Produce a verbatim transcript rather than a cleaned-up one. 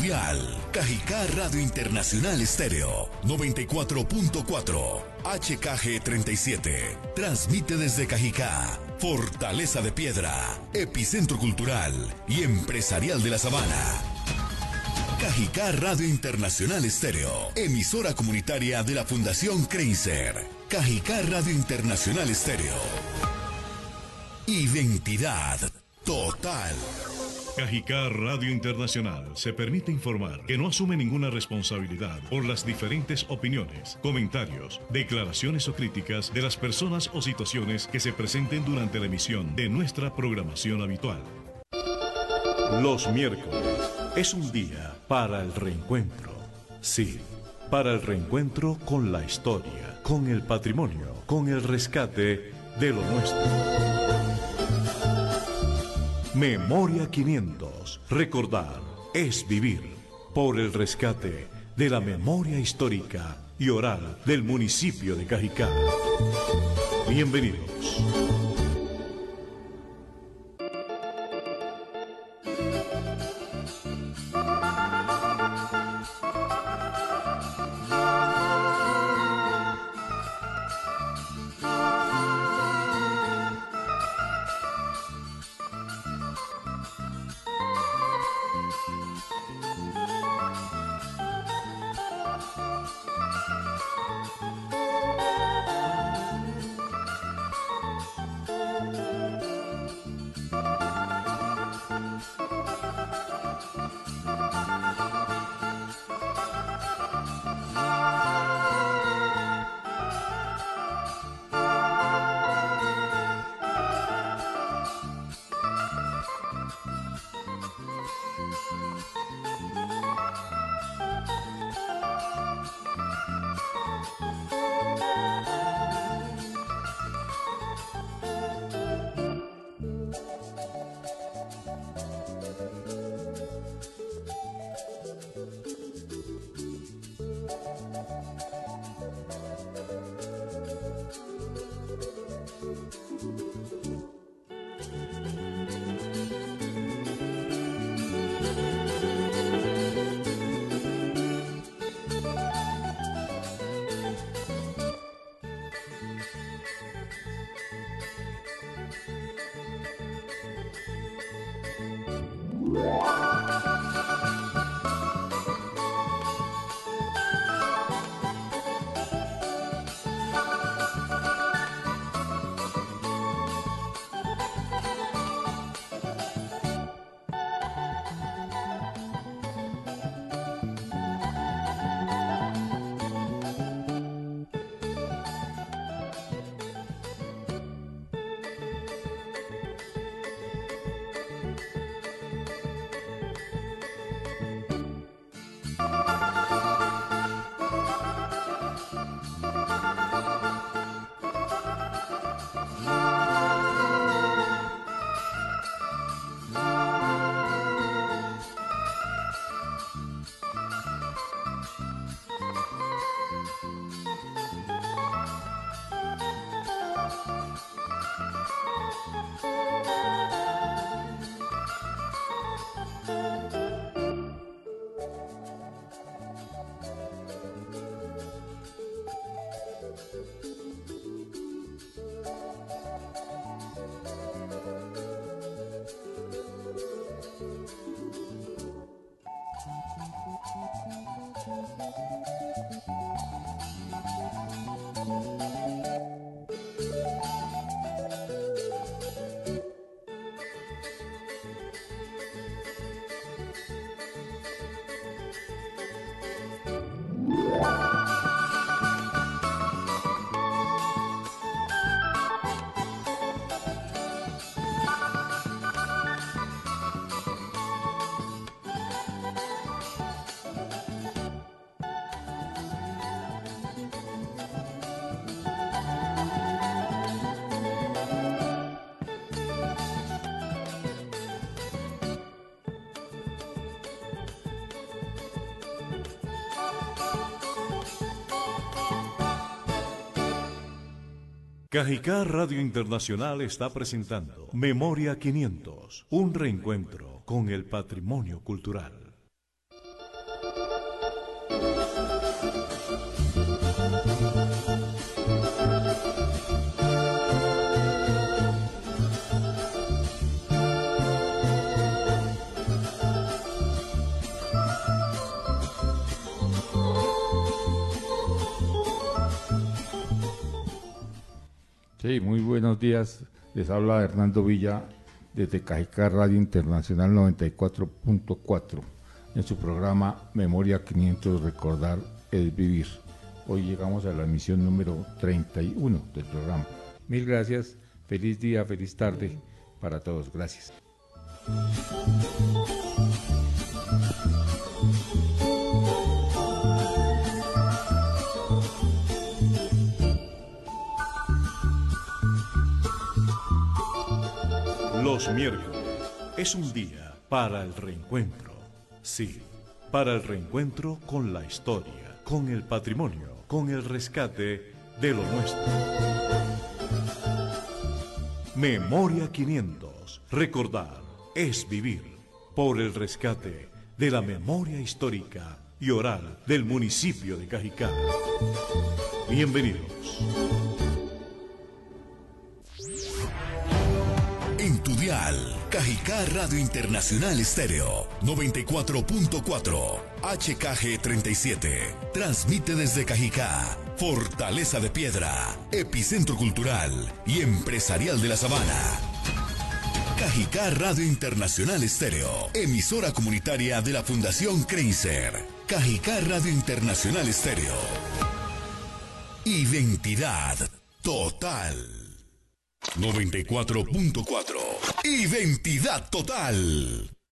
Mundial. Cajicá Radio Internacional Estéreo noventa y cuatro punto cuatro. H K G treinta y siete. Transmite desde Cajicá, Fortaleza de Piedra, epicentro cultural y empresarial de la Sabana. Cajicá Radio Internacional Estéreo, emisora comunitaria de la Fundación Creiser. Cajicá Radio Internacional Estéreo. Identidad total. Cajicá Radio Internacional se permite informar que no asume ninguna responsabilidad por las diferentes opiniones, comentarios, declaraciones o críticas de las personas o situaciones que se presenten durante la emisión de nuestra programación habitual. Los miércoles es un día para el reencuentro. Sí, para el reencuentro con la historia, con el patrimonio, con el rescate de lo nuestro. Memoria quinientos. Recordar es vivir. Por el rescate de la memoria histórica y oral del municipio de Cajicá. Bienvenidos. Cajicá Radio Internacional está presentando Memoria quinientos, un reencuentro con el patrimonio cultural. Sí, muy buenos días. Les habla Hernando Villa desde Cajicá Radio Internacional noventa y cuatro punto cuatro en su programa Memoria quinientos, Recordar es Vivir. Hoy llegamos a la emisión número treinta y uno del programa. Mil gracias, feliz día, feliz tarde para todos. Gracias. Los miércoles es un día para el reencuentro. Sí, para el reencuentro con la historia, con el patrimonio, con el rescate de lo nuestro. Memoria quinientos. Recordar es vivir. Por el rescate de la memoria histórica y oral del municipio de Cajicá. Bienvenidos. En tu dial, Cajicá Radio Internacional Estéreo, noventa y cuatro punto cuatro, H K G treinta y siete. Transmite desde Cajicá, Fortaleza de Piedra, epicentro cultural y empresarial de la Sabana. Cajicá Radio Internacional Estéreo, emisora comunitaria de la Fundación Creiser. Cajicá Radio Internacional Estéreo. Identidad total. noventa y cuatro punto cuatro. Identidad total.